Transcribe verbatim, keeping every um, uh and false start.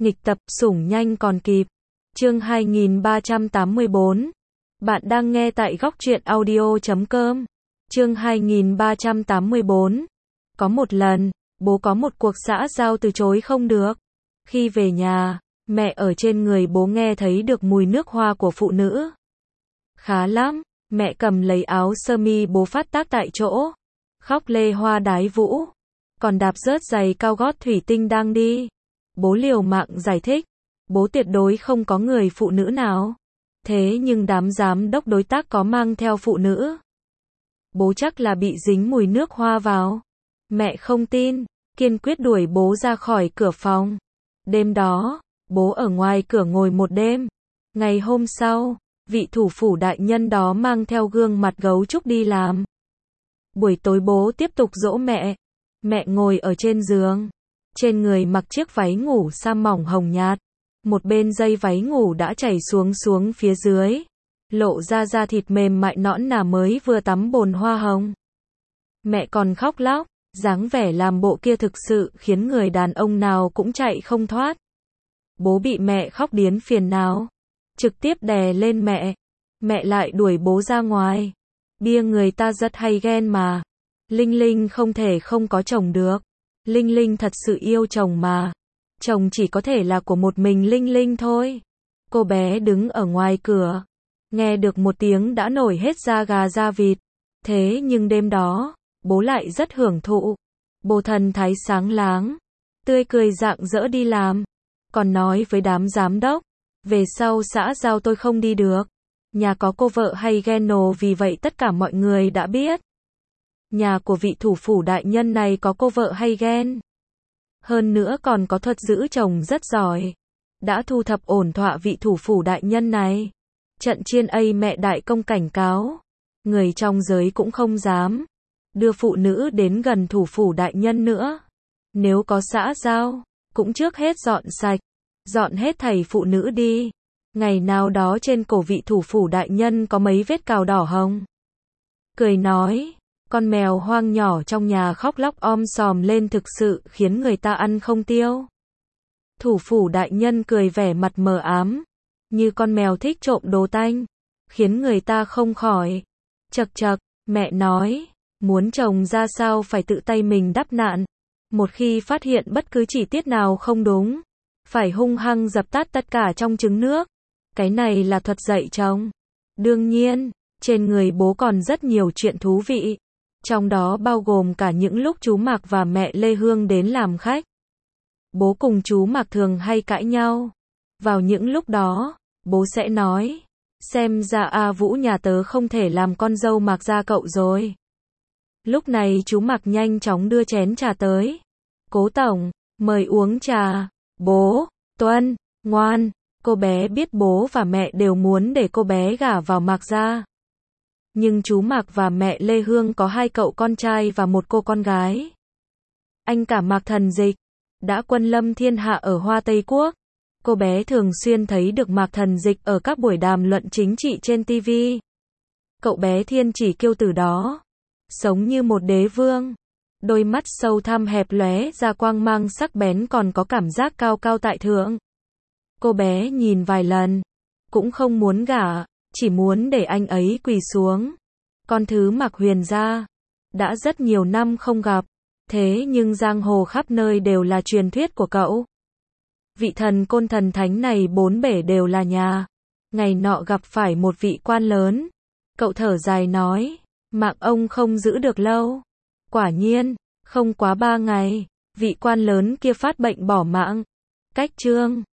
Nghịch tập, sủng nhanh còn kịp. Chương hai nghìn ba trăm tám mươi bốn. Bạn đang nghe tại góc truyện audio chấm com. Chương hai nghìn ba trăm tám mươi bốn. Có một lần, bố có một cuộc xã giao từ chối không được. Khi về nhà, mẹ ở trên người bố nghe thấy được mùi nước hoa của phụ nữ. Khá lắm, mẹ cầm lấy áo sơ mi bố phát tác tại chỗ. Khóc lê hoa đái vũ. Còn đạp rớt giày cao gót thủy tinh đang đi. Bố liều mạng giải thích. Bố tuyệt đối không có người phụ nữ nào. Thế nhưng đám giám đốc đối tác có mang theo phụ nữ. Bố chắc là bị dính mùi nước hoa vào. Mẹ không tin, kiên quyết đuổi bố ra khỏi cửa phòng. Đêm đó, bố ở ngoài cửa ngồi một đêm. Ngày hôm sau, vị thủ phủ đại nhân đó mang theo gương mặt gấu trúc đi làm. Buổi tối bố tiếp tục dỗ mẹ. Mẹ ngồi ở trên giường. Trên người mặc chiếc váy ngủ sa mỏng hồng nhạt. Một bên dây váy ngủ đã chảy xuống xuống phía dưới. Lộ ra da thịt mềm mại nõn nà mới vừa tắm bồn hoa hồng. Mẹ còn khóc lóc, dáng vẻ làm bộ kia thực sự khiến người đàn ông nào cũng chạy không thoát. Bố bị mẹ khóc điến phiền não. Trực tiếp đè lên mẹ. Mẹ lại đuổi bố ra ngoài. Bia người ta rất hay ghen mà. Linh Linh không thể không có chồng được. Linh Linh thật sự yêu chồng mà. Chồng chỉ có thể là của một mình Linh Linh thôi. Cô bé đứng ở ngoài cửa. Nghe được một tiếng đã nổi hết da gà da vịt. Thế nhưng đêm đó, bố lại rất hưởng thụ. Bố thần thái sáng láng. Tươi cười rạng rỡ đi làm. Còn nói với đám giám đốc. Về sau xã giao tôi không đi được. Nhà có cô vợ hay ghen nồ vì vậy tất cả mọi người đã biết. Nhà của vị thủ phủ đại nhân này có cô vợ hay ghen. Hơn nữa còn có thuật giữ chồng rất giỏi. Đã thu thập ổn thỏa vị thủ phủ đại nhân này. Trận chiên ấy mẹ đại công cảnh cáo. Người trong giới cũng không dám đưa phụ nữ đến gần thủ phủ đại nhân nữa. Nếu có xã giao, cũng trước hết dọn sạch. Dọn hết thảy phụ nữ đi. Ngày nào đó trên cổ vị thủ phủ đại nhân có mấy vết cào đỏ hồng. Cười nói. Con mèo hoang nhỏ trong nhà khóc lóc om sòm lên thực sự khiến người ta ăn không tiêu. Thủ phủ đại nhân cười vẻ mặt mờ ám. Như con mèo thích trộm đồ tanh. Khiến người ta không khỏi. Chật chật, mẹ nói. Muốn chồng ra sao phải tự tay mình đắp nạn. Một khi phát hiện bất cứ chi tiết nào không đúng. Phải hung hăng dập tắt tất cả trong trứng nước. Cái này là thuật dạy chồng. Đương nhiên, trên người bố còn rất nhiều chuyện thú vị. Trong đó bao gồm cả những lúc chú Mạc và mẹ Lê Hương đến làm khách. Bố cùng chú Mạc thường hay cãi nhau. Vào những lúc đó, bố sẽ nói. Xem ra A Vũ nhà tớ không thể làm con dâu Mạc gia cậu rồi. Lúc này chú Mạc nhanh chóng đưa chén trà tới. Cố tổng, mời uống trà. Bố, Tuân, ngoan. Cô bé biết bố và mẹ đều muốn để cô bé gả vào Mạc gia. Nhưng chú Mạc và mẹ Lê Hương có hai cậu con trai và một cô con gái. Anh cả Mạc Thần Dịch đã quân lâm thiên hạ ở Hoa Tây Quốc. Cô bé thường xuyên thấy được Mạc Thần Dịch ở các buổi đàm luận chính trị trên ti vi. Cậu bé thiên chỉ kiêu tử đó, sống như một đế vương. Đôi mắt sâu thẳm hẹp lóe ra quang mang sắc bén còn có cảm giác cao cao tại thượng. Cô bé nhìn vài lần, cũng không muốn gả. Chỉ muốn để anh ấy quỳ xuống. Con thứ Mạc Huyền gia. Đã rất nhiều năm không gặp. Thế nhưng giang hồ khắp nơi đều là truyền thuyết của cậu. Vị thần côn thần thánh này bốn bể đều là nhà. Ngày nọ gặp phải một vị quan lớn. Cậu thở dài nói. Mạng ông không giữ được lâu. Quả nhiên, không quá ba ngày. Vị quan lớn kia phát bệnh bỏ mạng. Cách chương.